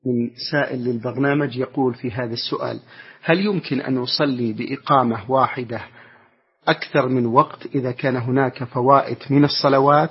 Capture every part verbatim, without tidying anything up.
من سائل للبرنامج يقول في هذا السؤال: هل يمكن أن نصلي بإقامة واحدة أكثر من وقت إذا كان هناك فوائت من الصلوات؟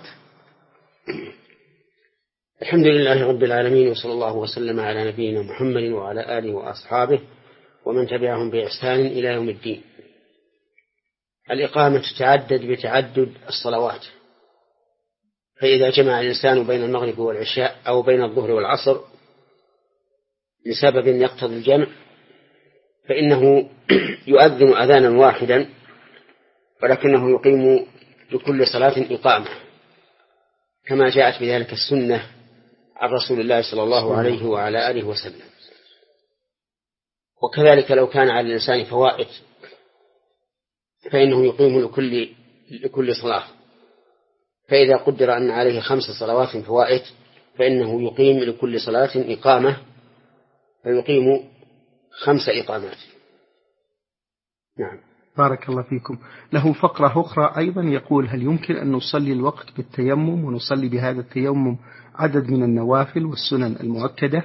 الحمد لله رب العالمين، وصلى الله وسلم على نبينا محمد وعلى آله وأصحابه ومن تبعهم بإحسان إلى يوم الدين. الإقامة تتعدد بتعدد الصلوات، فإذا جمع الإنسان بين المغرب والعشاء أو بين الظهر والعصر لسبب يقتضي الجمع فإنه يؤذن أذانا واحدا، ولكنه يقيم لكل صلاة إقامة، كما جاءت بذلك السنة عن رسول الله صلى الله عليه وعلى آله وسلم. وكذلك لو كان على الإنسان فوائت فإنه يقيم لكل, لكل صلاة، فإذا قدر أن عليه خمس صلوات فوائت فإنه يقيم لكل صلاة إقامة، فيقيم خمس إقامات. نعم. بارك الله فيكم. له فقرة أخرى أيضا يقول: هل يمكن أن نصلي الوقت بالتيمم ونصلي بهذا التيمم عدد من النوافل والسنن المؤكدة؟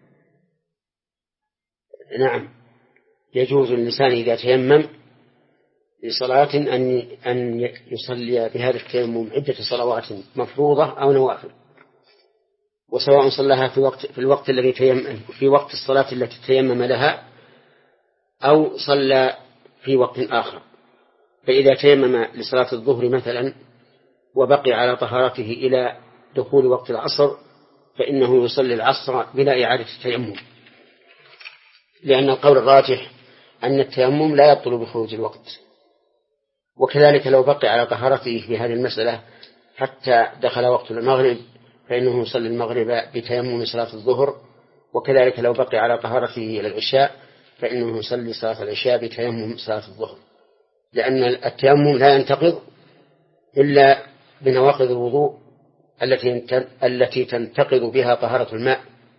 نعم، يجوز للإنسان إذا تيمم لصلاة أن أن يصلي بهذا التيمم عدة صلوات مفروضة أو نوافل، وسواء صلاها في وقت في الوقت الذي تيمم في وقت الصلاة التي تيمم لها أو صلى في وقت آخر. فإذا تيمم لصلاة الظهر مثلا وبقي على طهارته إلى دخول وقت العصر فإنه يصلي العصر بلا إعادة التيمم، لأن القول الراجح أن التيمم لا يبطل بخروج الوقت. وكذلك لو بقي على طهارته في هذه المسألة حتى دخل وقت المغرب فإنه يصلي المغرب بتيمم صلاة الظهر، وكذلك لو بقي على طهارته إلى العشاء فإنه يصلي صلاة العشاء بتيمم صلاة الظهر، لأن التيمم لا ينتقض إلا بنواقض الوضوء التي التي تنتقض بها طهارة الماء،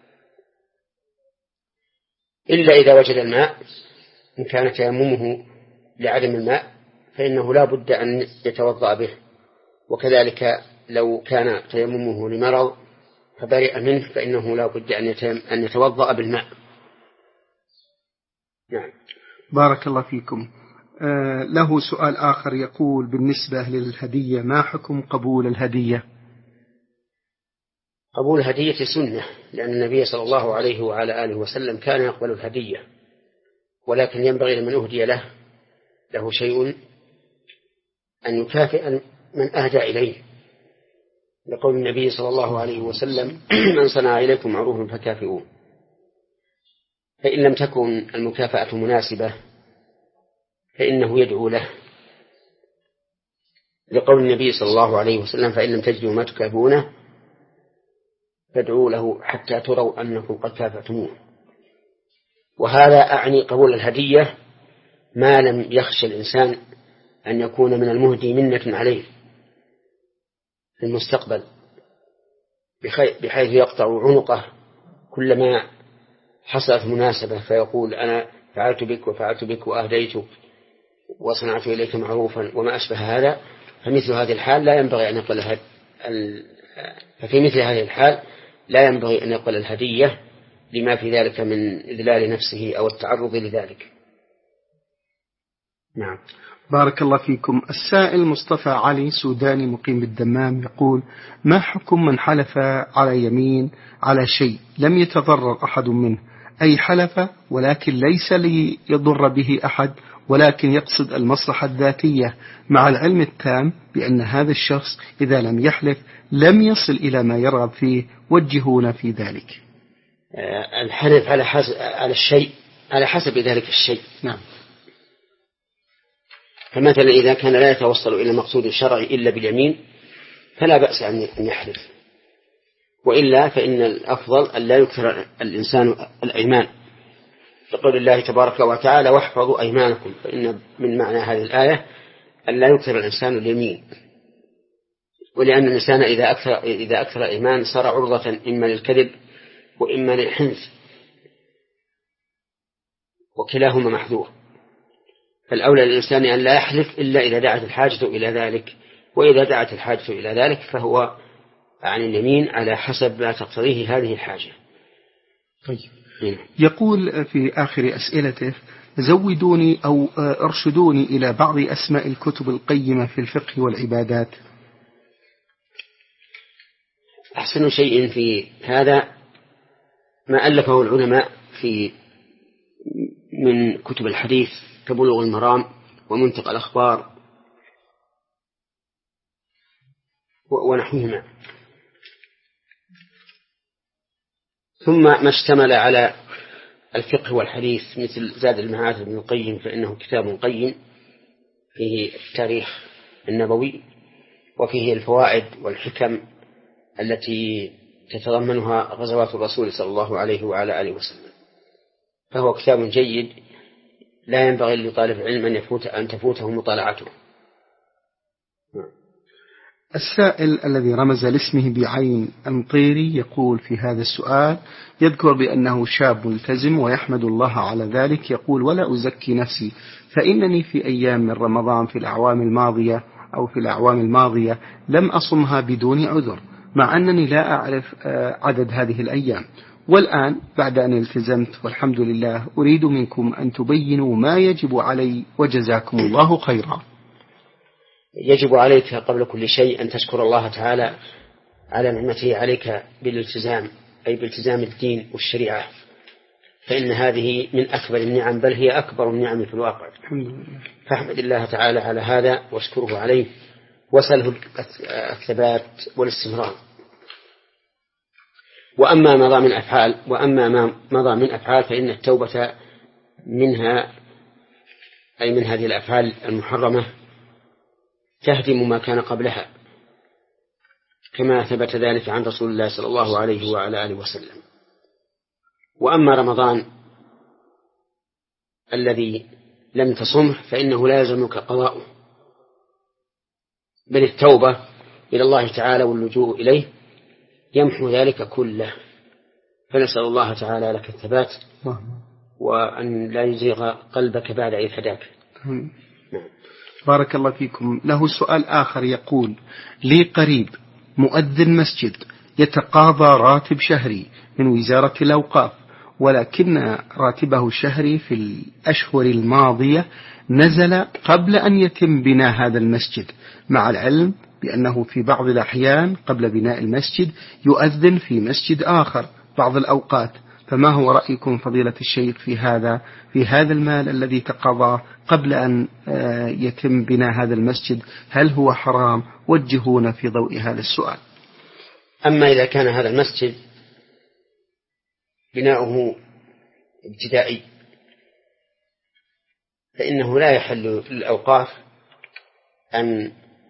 إلا إذا وجد الماء. إن كان تيممه لعدم الماء فإنه لا بد أن يتوضأ به، وكذلك لو كان تيممه لمرض فبرئ منه فإنه لا بد أن يتوضأ بالماء. نعم. بارك الله فيكم. آه له سؤال آخر يقول: بالنسبة للهدية ما حكم قبول الهدية؟ قبول الهدية سنة، لأن النبي صلى الله عليه وعلى آله وسلم كان يقبل الهدية، ولكن ينبغي لمن أهدي له له شيء أن يكافئ من أهدى إليه، لقول النبي صلى الله عليه وسلم: من صنع إليكم معروفا فكافئوه. فإن لم تكن المكافأة مناسبة فإنه يدعو له، لقول النبي صلى الله عليه وسلم: فإن لم تجدوا ما تكافئونه فادعوا له حتى تروا أنكم قد كافأتموه. وهذا أعني قبول الهدية ما لم يخشى الإنسان أن يكون من المهدي منة عليه في المستقبل، بحيث يقطع عنقه كلما حصلت مناسبة فيقول: أنا فعلت بك وفعلت بك وأهديتك وصنعت إليك معروفا وما أشبه هذا. فمثل هذه الحال لا ينبغي أن يقبل الهد... ففي مثل هذه الحال لا ينبغي أن يقبل الهدية لما في ذلك من إذلال نفسه أو التعرض لذلك. نعم. بارك الله فيكم. السائل مصطفى علي سوداني مقيم بالدمام يقول: ما حكم من حلف على يمين على شيء لم يتضرر أحد منه، أي حلف ولكن ليس ليضر به أحد ولكن يقصد المصلحة الذاتية، مع العلم التام بأن هذا الشخص إذا لم يحلف لم يصل إلى ما يرغب فيه، وجهونا في ذلك. الحلف على حسب على الشيء على حسب ذلك الشيء. نعم. فمثلا إذا كان لا يتوصل إلى المقصود الشرعي إلا باليمين فلا بأس أن يحلف، وإلا فإن الأفضل أن لا يكثر الإنسان الأيمان، لقول الله تبارك وتعالى: واحفظوا أيمانكم. فإن من معنى هذه الآية أن لا يكثر الإنسان اليمين، ولأن الإنسان إذا أكثر إذا أكثر الإيمان صار عرضة إما للكذب وإما للحنث، وكلاهما محذور. فالأولى للإنسان أن لا يحلف إلا إذا دعت الحاجة إلى ذلك، وإذا دعت الحاجة إلى ذلك فهو عن اليمين على حسب ما تقتضيه هذه الحاجة. طيب. يقول في آخر أسئلته: زودوني أو ارشدوني إلى بعض أسماء الكتب القيمة في الفقه والعبادات. أحسن شيء في هذا ما ألفه العلماء في من كتب الحديث كبلوغ المرام ومنتقى الأخبار ونحوهما، ثم ما اشتمل على الفقه والحديث مثل زاد المعاد ابن القيم، فإنه كتاب قيم فيه التاريخ النبوي وفيه الفوائد والحكم التي تتضمنها غزوات الرسول صلى الله عليه وعلى آله وسلم، فهو كتاب جيد لا ينبغي لطالب العلم أن يفوت أن تفوته مطالعته. السائل الذي رمز لاسمه بعين المطيري يقول في هذا السؤال، يذكر بأنه شاب ملتزم ويحمد الله على ذلك، يقول: ولا أزكي نفسي، فإنني في أيام من رمضان في الأعوام الماضية أو في الأعوام الماضية لم أصمها بدون عذر، مع أنني لا أعرف عدد هذه الأيام، والآن بعد أن التزمت والحمد لله أريد منكم أن تبينوا ما يجب علي وجزاكم الله خيرا. يجب عليك قبل كل شيء أن تشكر الله تعالى على نعمته عليك بالالتزام، أي بالتزام الدين والشريعة، فإن هذه من أكبر النعم، بل هي أكبر النعم في الواقع. فاحمد الله تعالى على هذا واشكره عليه وسله الثبات والاستمرار. وأما مضى من أفعال وأما ما مضى من أفعال فإن التوبة منها، أي من هذه الأفعال المحرمة، تهدم ما كان قبلها، كما ثبت ذلك عن رسول الله صلى الله عليه وعلى آله وسلم. وأما رمضان الذي لم تصمه فإنه لا يلزمك قضاؤه، بل التوبة إلى الله تعالى واللجوء إليه يمحو ذلك كله. فنسأل الله تعالى لك الثبات وأن لا يزيغ قلبك بعد إذ هداك. بارك الله فيكم. له سؤال آخر يقول: لي قريب مؤذن مسجد يتقاضى راتب شهري من وزارة الأوقاف، ولكن راتبه الشهري في الأشهر الماضية نزل قبل أن يتم بناء هذا المسجد، مع العلم بأنه في بعض الأحيان قبل بناء المسجد يؤذن في مسجد آخر بعض الأوقات، فما هو رأيكم فضيلة الشيخ في هذا في هذا المال الذي تقاضاه قبل أن يتم بناء هذا المسجد؟ هل هو حرام؟ وجهونا في ضوء هذا السؤال. أما إذا كان هذا المسجد بناؤه ابتدائي فإنه لا يحل للأوقاف أن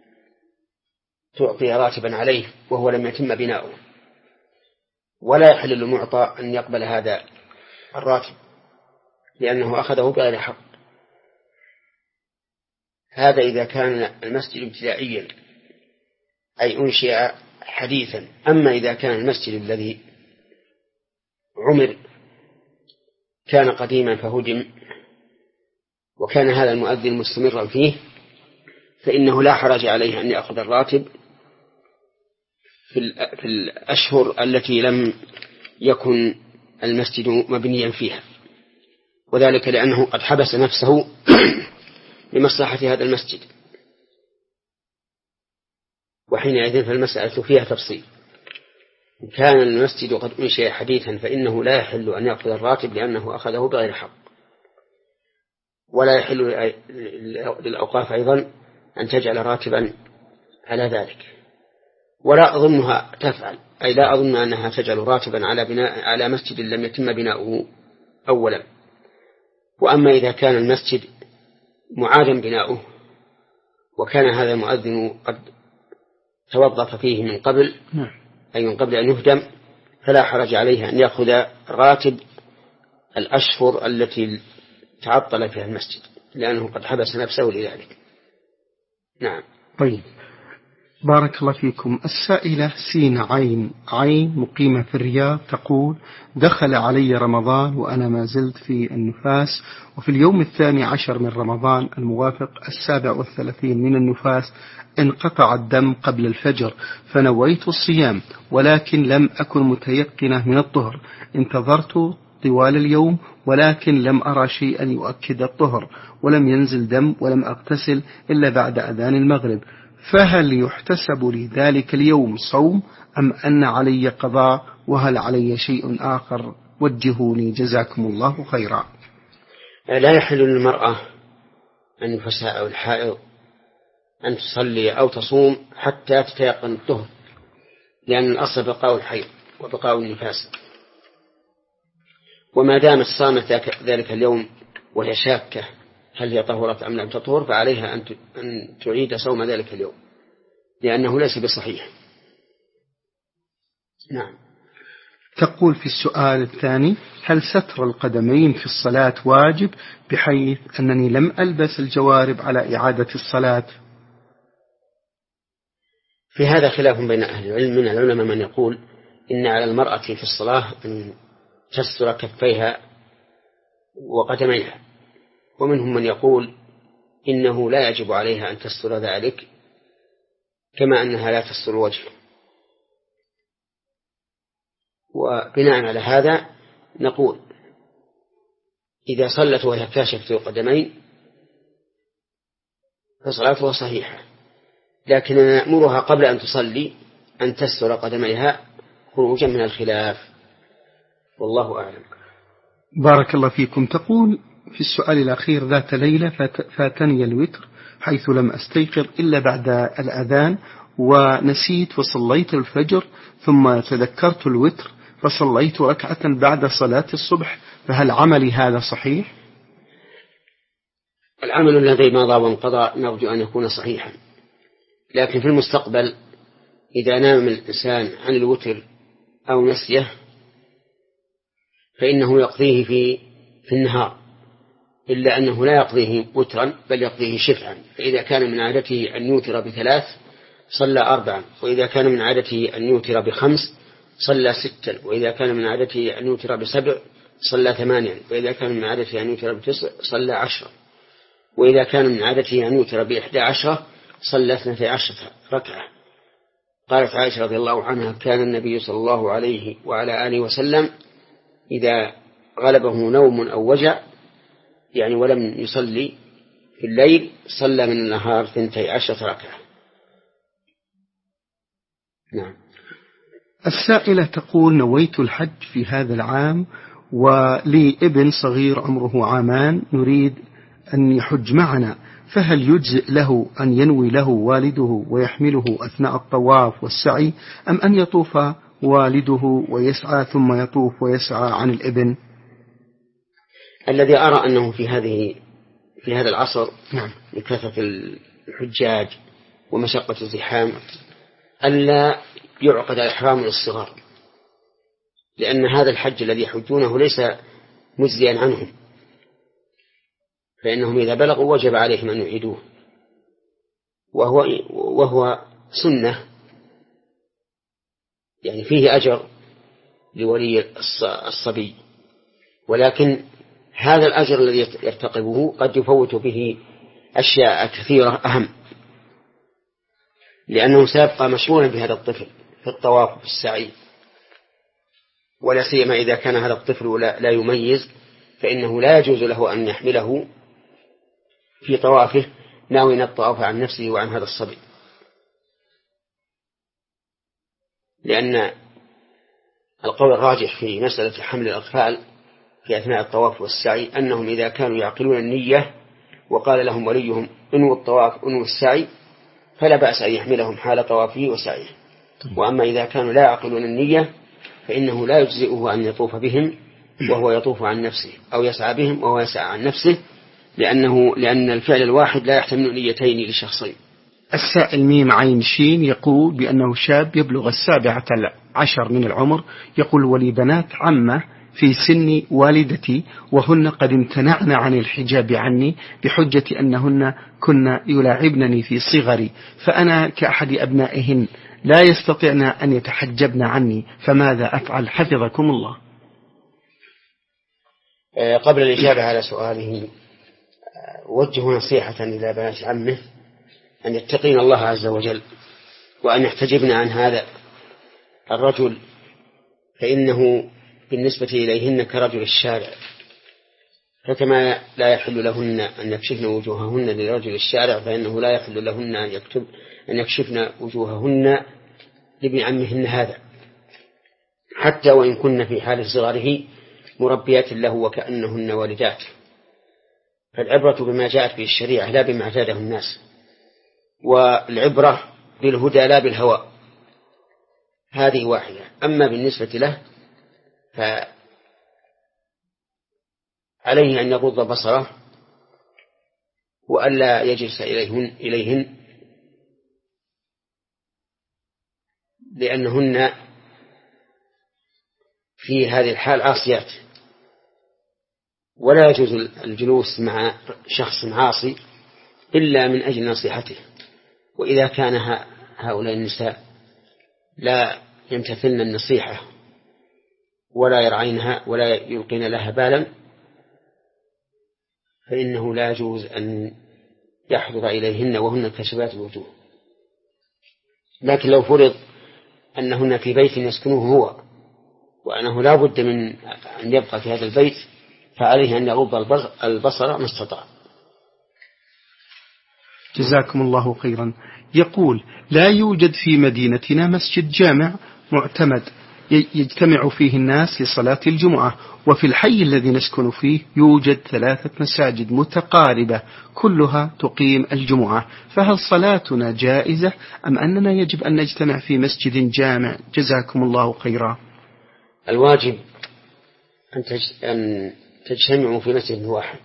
تعطي راتبا عليه وهو لم يتم بناؤه، ولا يحل للمعطى أن يقبل هذا الراتب لأنه أخذه بغير حق. هذا إذا كان المسجد ابتدائيا أي أنشئ حديثا. أما إذا كان المسجد الذي عمر كان قديما فهدم وكان هذا المؤذن مستمرا فيه فإنه لا حرج عليه أن يأخذ الراتب في الأشهر التي لم يكن المسجد مبنيا فيها، وذلك لأنه قد حبس نفسه لمصلحة هذا المسجد، وحينئذ فالمسألة فيها تفصيل. إن كان المسجد قد أنشئ حديثا فإنه لا يحل أن يأخذ الراتب لأنه أخذه بغير حق، ولا يحل للأوقاف أيضا أن تجعل راتبا على ذلك، ولا أظنها تفعل، أي لا أظن أنها تجعل راتبا على بناء على مسجد لم يتم بناؤه أولا. وأما إذا كان المسجد معادا بناؤه وكان هذا المؤذن قد توظف فيه من قبل أي من قبل أن يهدم فلا حرج عليه أن يأخذ راتب الأشهر التي تعطل فيها المسجد لأنه قد حبس نفسه لذلك. نعم. طيب، بارك الله فيكم. السائلة سين عين عين مقيمة في الرياض تقول: دخل علي رمضان وأنا ما زلت في النفاس، وفي اليوم الثاني عشر من رمضان الموافق السابع والثلاثين من النفاس انقطع الدم قبل الفجر، فنويت الصيام ولكن لم أكن متيقنة من الطهر، انتظرت طوال اليوم ولكن لم أرى شيئا يؤكد الطهر، ولم ينزل دم ولم أغتسل إلا بعد أذان المغرب، فهل يحتسب لي ذلك اليوم صوم أم أن علي قضاء؟ وهل علي شيء آخر؟ وجهوني جزاكم الله خيرا. لا يحل للمرأة أن النفساء أو الحائض أن تصلي أو تصوم حتى تتيقن الطهر، لأن الأصل بقاء الحيض وبقاء النفاس، وما دامت صامت ذلك اليوم وهي شاكة هل هي طهرت أم لم تطهر فعليها أن تعيد صوم ذلك اليوم، لأنه ليس بصحيح. نعم. تقول في السؤال الثاني: هل ستر القدمين في الصلاة واجب بحيث أنني لم ألبس الجوارب على إعادة الصلاة؟ في هذا خلاف بين أهل العلم، من العلماء من يقول إن على المرأة في الصلاة أن تستر كفيها وقدميها، ومنهم من يقول إنه لا يجب عليها أن تستر ذلك كما أنها لا تستر وجه. وبناء على هذا نقول إذا صلت وهي كاشفة القدمين فصلاتها صحيحة، لكن نأمرها قبل أن تصلي أن تستر قدميها خروجا من الخلاف، والله أعلم. بارك الله فيكم. تقول في السؤال الأخير: ذات ليلة فاتني الوتر حيث لم أستيقظ إلا بعد الأذان ونسيت وصليت الفجر، ثم تذكرت الوتر فصليت ركعة بعد صلاة الصبح، فهل عملي هذا صحيح؟ العمل الذي مضى وانقضى نرجو أن يكون صحيحا، لكن في المستقبل إذا نام الإنسان عن الوتر أو نسيه فإنه يقضيه في في النهار، إلا أنه لا يقضيه وترا بل يقضيه شفعا، فإذا كان من عادته أن يوتر بثلاث صلى أربعا، وإذا كان من عادته أن يوتر بخمس صلى ستا، وإذا كان من عادته أن يوتر بسبع صلى ثمانيا، وإذا كان من عادته أن يوتر بتسع صلى عشرا، وإذا كان من عادته أن يوتر بإحدى عشرة صلى اثنتي عشرة ركعة. قالت عائشة رضي الله عنها: كان النبي صلى الله عليه وعلى آله وسلم إذا غلبه نوم أو وجع يعني ولم يصلي في الليل صلى من النهار ثنتي عشرة ركعة. نعم. السائلة تقول: نويت الحج في هذا العام ولي ابن صغير عمره عامان نريد أن يحج معنا، فهل يجزئ له أن ينوي له والده ويحمله أثناء الطواف والسعي، أم أن يطوف والده ويسعى ثم يطوف ويسعى عن الابن؟ الذي أرى أنه في هذه في هذا العصر نعم. لكثرة الحجاج ومشقة الزحام ألا يعقد الإحرام للصغار، لأن هذا الحج الذي يحجونه ليس مجزيا عنهم، فإنهم إذا بلغوا وجب عليهم أن يعيدوه، وهو وهو سنة يعني فيه أجر لولي الصبي، ولكن هذا الأجر الذي يرتقبه قد يفوت به أشياء كثيرة أهم، لأنه سيبقى مشغولا بهذا الطفل في الطواف وفي السعي، ولا سيما إذا كان هذا الطفل لا, لا يميز، فإنه لا يجوز له أن يحمله في طوافه ناوي الطواف عن نفسه وعن هذا الصبي، لأن القول الراجح في مسألة حمل الأطفال في أثناء الطواف والسعي أنهم إذا كانوا يعقلون النية وقال لهم وليهم انووا الطواف انووا السعي فلا بأس أن يحملهم حال طوافه وسعيه. وأما إذا كانوا لا يعقلون النية فإنه لا يجزئه أن يطوف بهم وهو يطوف عن نفسه، أو يسعى بهم وهو يسعى عن نفسه، لأنه لأن الفعل الواحد لا يحتمل نيتين لشخصين. السائل ميم عين شين يقول بأنه شاب يبلغ السابعة عشر من العمر، يقول: ولي بنات عمه في سن والدتي وهن قد امتنعن عن الحجاب عني بحجة أنهن كن يلاعبنني في صغري، فأنا كأحد أبنائهن لا يستطيعن أن يتحجبن عني، فماذا أفعل حفظكم الله؟ قبل الإجابة على سؤاله وجه نصيحة إلى بنات عمه أن يتقين الله عز وجل وأن يحتجبن عن هذا الرجل، فإنه بالنسبة إليهن كرجل الشارع، فكما لا يحل لهن أن يكشفن وجوههن لرجل الشارع فإنه لا يحل لهن أن يكتب أن يكشفن وجوههن لابن عمهن هذا، حتى وإن كن في حال صغره مربيات له وكأنهن والدات. فالعبرة بما جاءت به الشريعة لا بما اعتاده الناس، والعبرة بالهدى لا بالهوى، هذه واحدة. أما بالنسبة له فعليه أن يغض بصره وألا يجلس إليهن, إليهن لأنهن في هذه الحال عاصيات، ولا يجوز الجلوس مع شخص عاصي إلا من أجل نصيحته. وإذا كان هؤلاء النساء لا يمتثلن النصيحة ولا يرعينها ولا يلقين لها بالا فإنه لا يجوز أن يحضر إليهن وهن كشبات الوجوه. لكن لو فرض أنهن في بيت يسكنه هو وأنه لا بد من أن يبقى في هذا البيت فعليه أن يغض البصر ما استطاع. جزاكم الله خيرا. يقول: لا يوجد في مدينتنا مسجد جامع معتمد يجتمع فيه الناس لصلاة الجمعة، وفي الحي الذي نسكن فيه يوجد ثلاثة مساجد متقاربة كلها تقيم الجمعة، فهل صلاتنا جائزة أم أننا يجب أن نجتمع في مسجد جامع؟ جزاكم الله خيرا. الواجب أن تجتمعوا في مسجد واحد،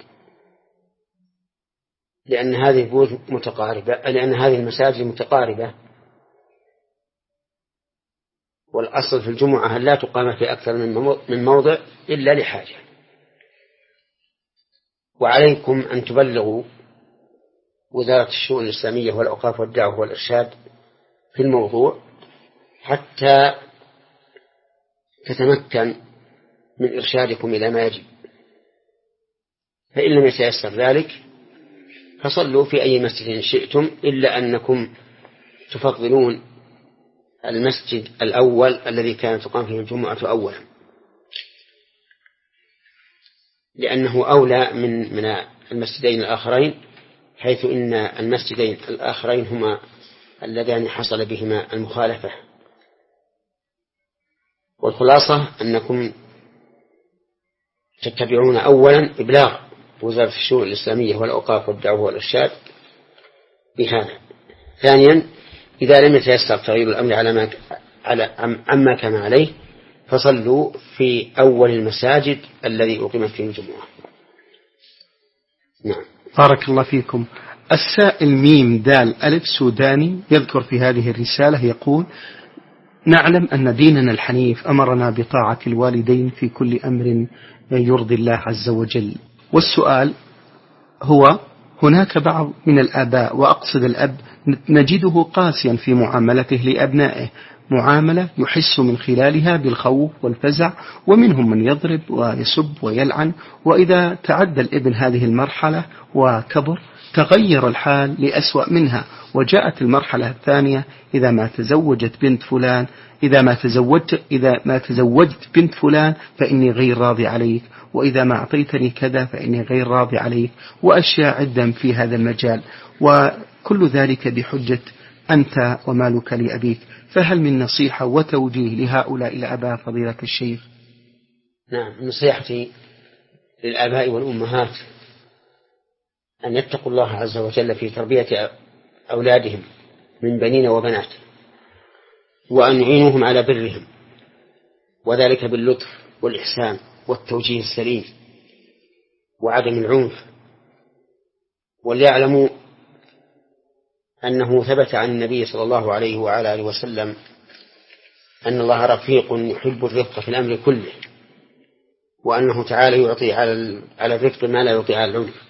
لأن هذه البيوت متقاربة، لأن هذه المساجد متقاربة، والأصل في الجمعة لا تقام في أكثر من موضع إلا لحاجة. وعليكم أن تبلغوا وزارة الشؤون الإسلامية والأوقاف والدعوة والإرشاد في الموضوع حتى تتمكن من إرشادكم إلى ما يجب، فإن لم يتيسر ذلك فصلوا في أي مسجد شئتم، إلا أنكم تفضلون المسجد الأول الذي كانت تقام فيه الجمعة أولا، لأنه أولى من من المسجدين الآخرين، حيث إن المسجدين الآخرين هما اللذان حصل بهما المخالفة. والخلاصة أنكم تتبعون أولا إبلاغ وزارة الشؤون الإسلامية والأوقاف والدعوة والإرشاد بهذا. ثانيا، إذا لم يتيسر تغيير الأمر على ما على عما كان عليه فصلوا في أول المساجد الذي أقيمت فيه الجمعة. نعم. بارك الله فيكم. السائل ميم دال ألف سوداني يذكر في هذه الرسالة يقول: نعلم أن ديننا الحنيف أمرنا بطاعة الوالدين في كل أمر يرضي الله عز وجل، والسؤال هو: هناك بعض من الآباء وأقصد الأب نجده قاسيا في معاملته لأبنائه، معاملة يحس من خلالها بالخوف والفزع، ومنهم من يضرب ويسب ويلعن، وإذا تعدى الابن هذه المرحلة وكبر تغير الحال لأسوأ منها، وجاءت المرحلة الثانية: إذا ما تزوجت بنت فلان إذا ما تزوجت إذا ما تزوجت بنت فلان فإني غير راضي عليك، وإذا ما أعطيتني كذا فإني غير راضي عليك، وأشياء عدة في هذا المجال، وكل ذلك بحجة أنت ومالك لأبيك. فهل من نصيحة وتوجيه لهؤلاء الآباء فضيلة الشيخ؟ نعم، نصيحتي للآباء والأمهات أن يتقوا الله عز وجل في تربية أولادهم من بنين وبنات، وأن يعينوهم على برهم، وذلك باللطف والإحسان والتوجيه السليم وعدم العنف. وليعلموا أنه ثبت عن النبي صلى الله عليه وعلى آله وسلم أن الله رفيق يحب الرفق في الأمر كله، وأنه تعالى يعطي على على الرفق ما لا يعطي على العنف.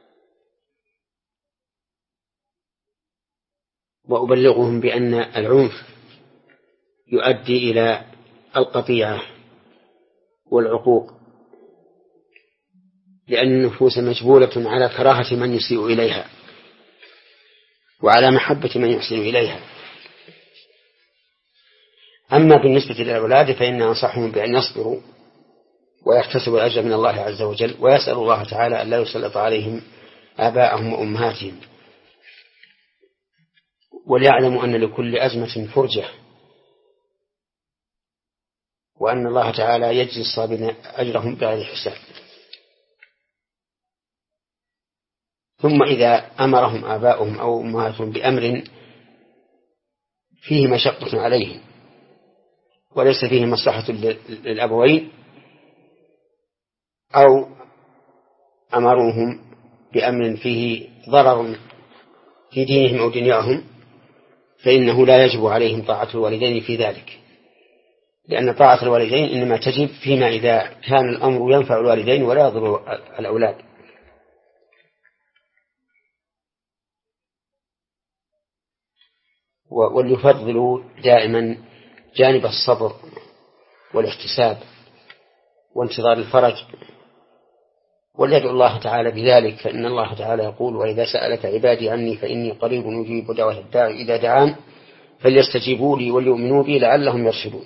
وأبلغهم بأن العنف يؤدي إلى القطيعة والعقوق، لأن النفوس مجبولة على كراهة من يسيء إليها وعلى محبة من يحسن إليها. أما بالنسبة للأولاد فإن أنصحهم بأن يصبروا ويحتسبوا الأجر من الله عز وجل، ويسأل الله تعالى أن لا يسلط عليهم آباءهم وأمهاتهم، وليعلموا أن لكل أزمة فرجة، وأن الله تعالى يجزي الصابرين أجرهم بغير حساب. ثم إذا أمرهم آباؤهم أو أمهاتهم بأمر فيه مشقة عليهم وليس فيه مصلحة للأبوين، أو أمروهم بأمر فيه ضرر في دينهم أو دنياهم، فإنه لا يجب عليهم طاعة الوالدين في ذلك، لأن طاعة الوالدين إنما تجب فيما إذا كان الأمر ينفع الوالدين ولا يضر الأولاد. وليفضلوا دائما جانب الصبر والاحتساب وانتظار الفرج، وليدعو الله تعالى بذلك، فإن الله تعالى يقول: وإذا سألك عبادي عني فإني قريب أجيب دعوة الداعي إذا دعان فليستجيبوا لي وليؤمنوا بي لعلهم يرشدون.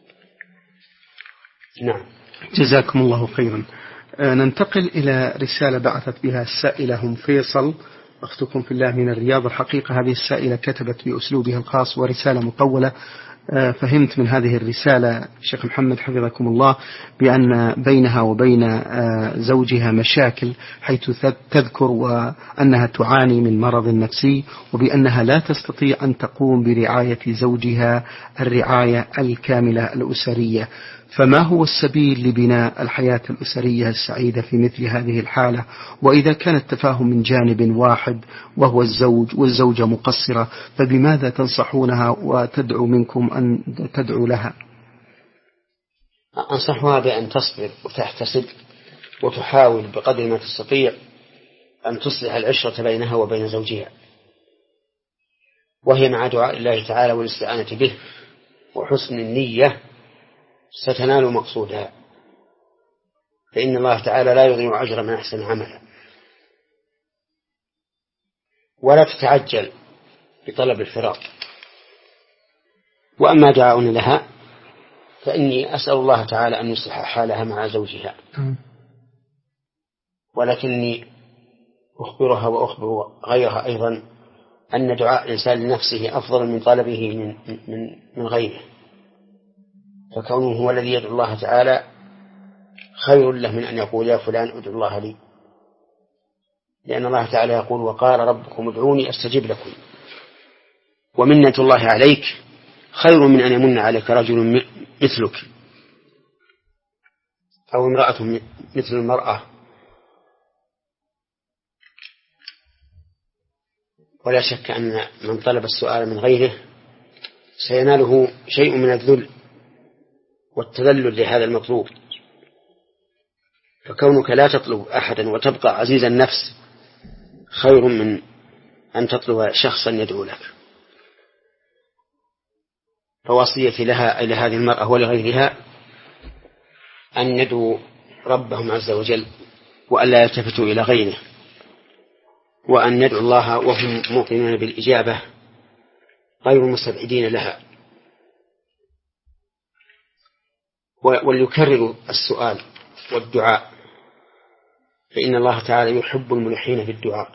نعم. جزاكم الله خيرا. ننتقل إلى رسالة بعثت بها السائلة هم فيصل أختكم في الله من الرياض. الحقيقة هذه السائلة كتبت بأسلوبها الخاص ورسالة مطولة. فهمت من هذه الرسالة شيخ محمد حفظكم الله بأن بينها وبين زوجها مشاكل، حيث تذكر وأنها تعاني من مرض نفسي، وبأنها لا تستطيع أن تقوم برعاية زوجها الرعاية الكاملة الأسرية. فما هو السبيل لبناء الحياة الأسرية السعيدة في مثل هذه الحالة؟ وإذا كان التفاهم من جانب واحد وهو الزوج والزوجة مقصرة، فبماذا تنصحونها وتدعو منكم أن تدعو لها؟ أنصحها بأن تصبر وتحتسب وتحاول بقدر ما تستطيع أن تصلح العشرة بينها وبين زوجها، وهي مع دعاء الله تعالى والاستعانة به وحسن النية ستنال مقصودها، فإن الله تعالى لا يضيع أجر من أحسن عملا. ولا تتعجل بطلب الفراق. وأما دعاؤنا لها فإني أسأل الله تعالى أن يصلح حالها مع زوجها، ولكني أخبرها وأخبر غيرها أيضا أن دعاء الإنسان لنفسه أفضل من طلبه من, من, من غيره، فكونه هو الذي يدعو الله تعالى خير له من أن يقول: يا فلان ادعو الله لي، لأن الله تعالى يقول: وقال ربكم ادعوني أستجب لكم. ومنة الله عليك خير من أن يمن عليك رجل مثلك أو امرأة مثل المرأة. ولا شك أن من طلب السؤال من غيره سيناله شيء من الذل والتذلل لهذا المطلوب، فكونك لا تطلب أحدا وتبقى عزيز النفس خير من أن تطلب شخصا يدعو لك. فوصيتي لها إلى هذه المرأة ولغيرها أن يدعو ربهم عز وجل وألا يلتفتوا إلى غيره، وأن يدعو الله وهم موقنون بالإجابة غير مستبعدين لها، وليكرروا السؤال والدعاء، فإن الله تعالى يحب الملحين في الدعاء.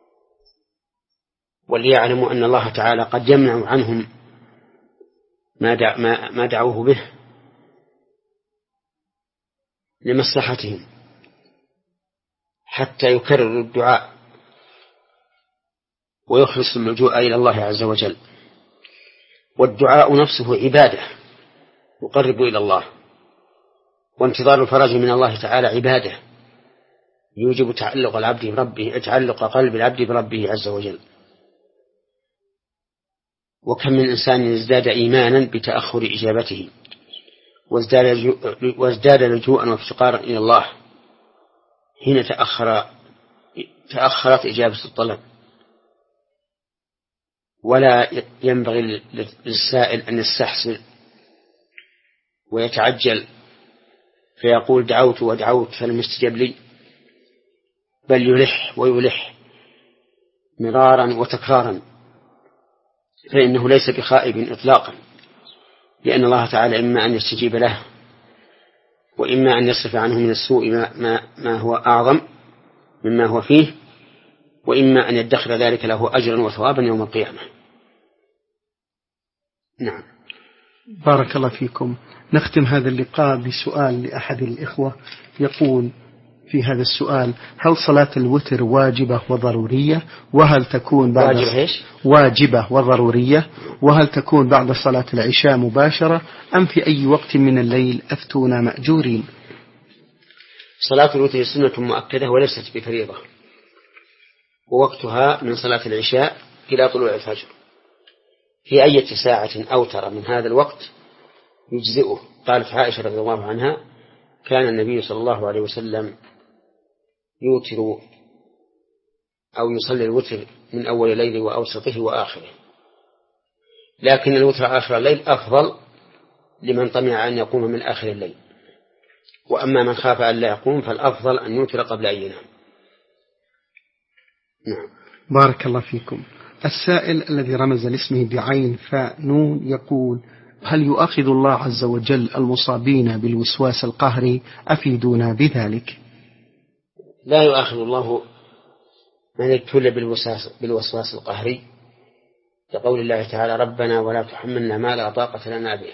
وليعلموا أن الله تعالى قد يمنع عنهم ما دعوه به لمصلحتهم حتى يكرروا الدعاء ويخلص اللجوء إلى الله عز وجل. والدعاء نفسه عبادة يقرب إلى الله، وانتظار الفرج من الله تعالى عبادة يوجب تعلق العبد بربه، تعلق قلب العبد بربه عز وجل. وكم من إنسان ازداد إيمانا بتأخر إجابته، وازداد وازداد لجوءا وافتقارا إلى الله حين تأخر تأخرت إجابة الطلب. ولا ينبغي للسائل أن يستحسن ويتعجل فيقول دعوت ودعوت فلم يستجب لي، بل يلح ويلح مرارا وتكرارا، فإنه ليس بخائب إطلاقا، لأن الله تعالى إما أن يستجيب له وإما أن يصرف عنه من السوء ما, ما, ما هو أعظم مما هو فيه، وإما أن يدخر ذلك له أجرا وثوابا يوم القيامة. نعم. بارك الله فيكم. نختم هذا اللقاء بسؤال لأحد الإخوة يقول في هذا السؤال: هل صلاة الوتر واجبة وضرورية؟ وهل تكون بعد واجبة, واجبة وضرورية؟ وهل تكون بعد صلاة العشاء مباشرة أم في أي وقت من الليل؟ أفتونا مأجورين. صلاة الوتر سنة مؤكدة وليست بفريضة، ووقتها من صلاة العشاء إلى طلوع الفجر، في أي ساعة أوتر من هذا الوقت يجزئه. قالت عائشة رضي الله عنها: كان النبي صلى الله عليه وسلم يوتر أو يصلي الوتر من أول الليل وأوسطه وآخره، لكن الوتر آخر الليل أفضل لمن طمع أن يقوم من آخر الليل، وأما من خاف أن لا يقوم فالأفضل أن يوتر قبل أن ينام. نعم. بارك الله فيكم. السائل الذي رمز لاسمه بعين فاء نون يقول: هل يؤاخذ الله عز وجل المصابين بالوسواس القهري؟ أفيدونا بذلك. لا يؤاخذ الله من ابتلي بالوسواس, بالوسواس القهري، لقول الله تعالى: ربنا ولا تحملنا ما لا طاقة لنا به،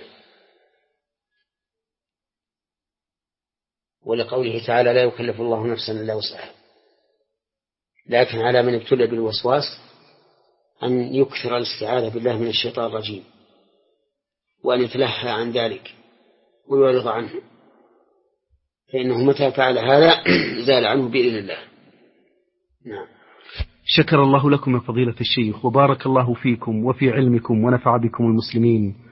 ولقوله تعالى: لا يكلف الله نفسا إلا وسعها. لكن على من ابتلي بالوسواس أن يكثر الاستعاذة بالله من الشيطان الرجيم، وأن يتلهى عن ذلك ويعرض عنه، فإنه متى فعل هذا زال عنه بإذن الله. نعم. شكر الله لكم يا فضيلة الشيخ، وبارك الله فيكم وفي علمكم ونفع بكم المسلمين.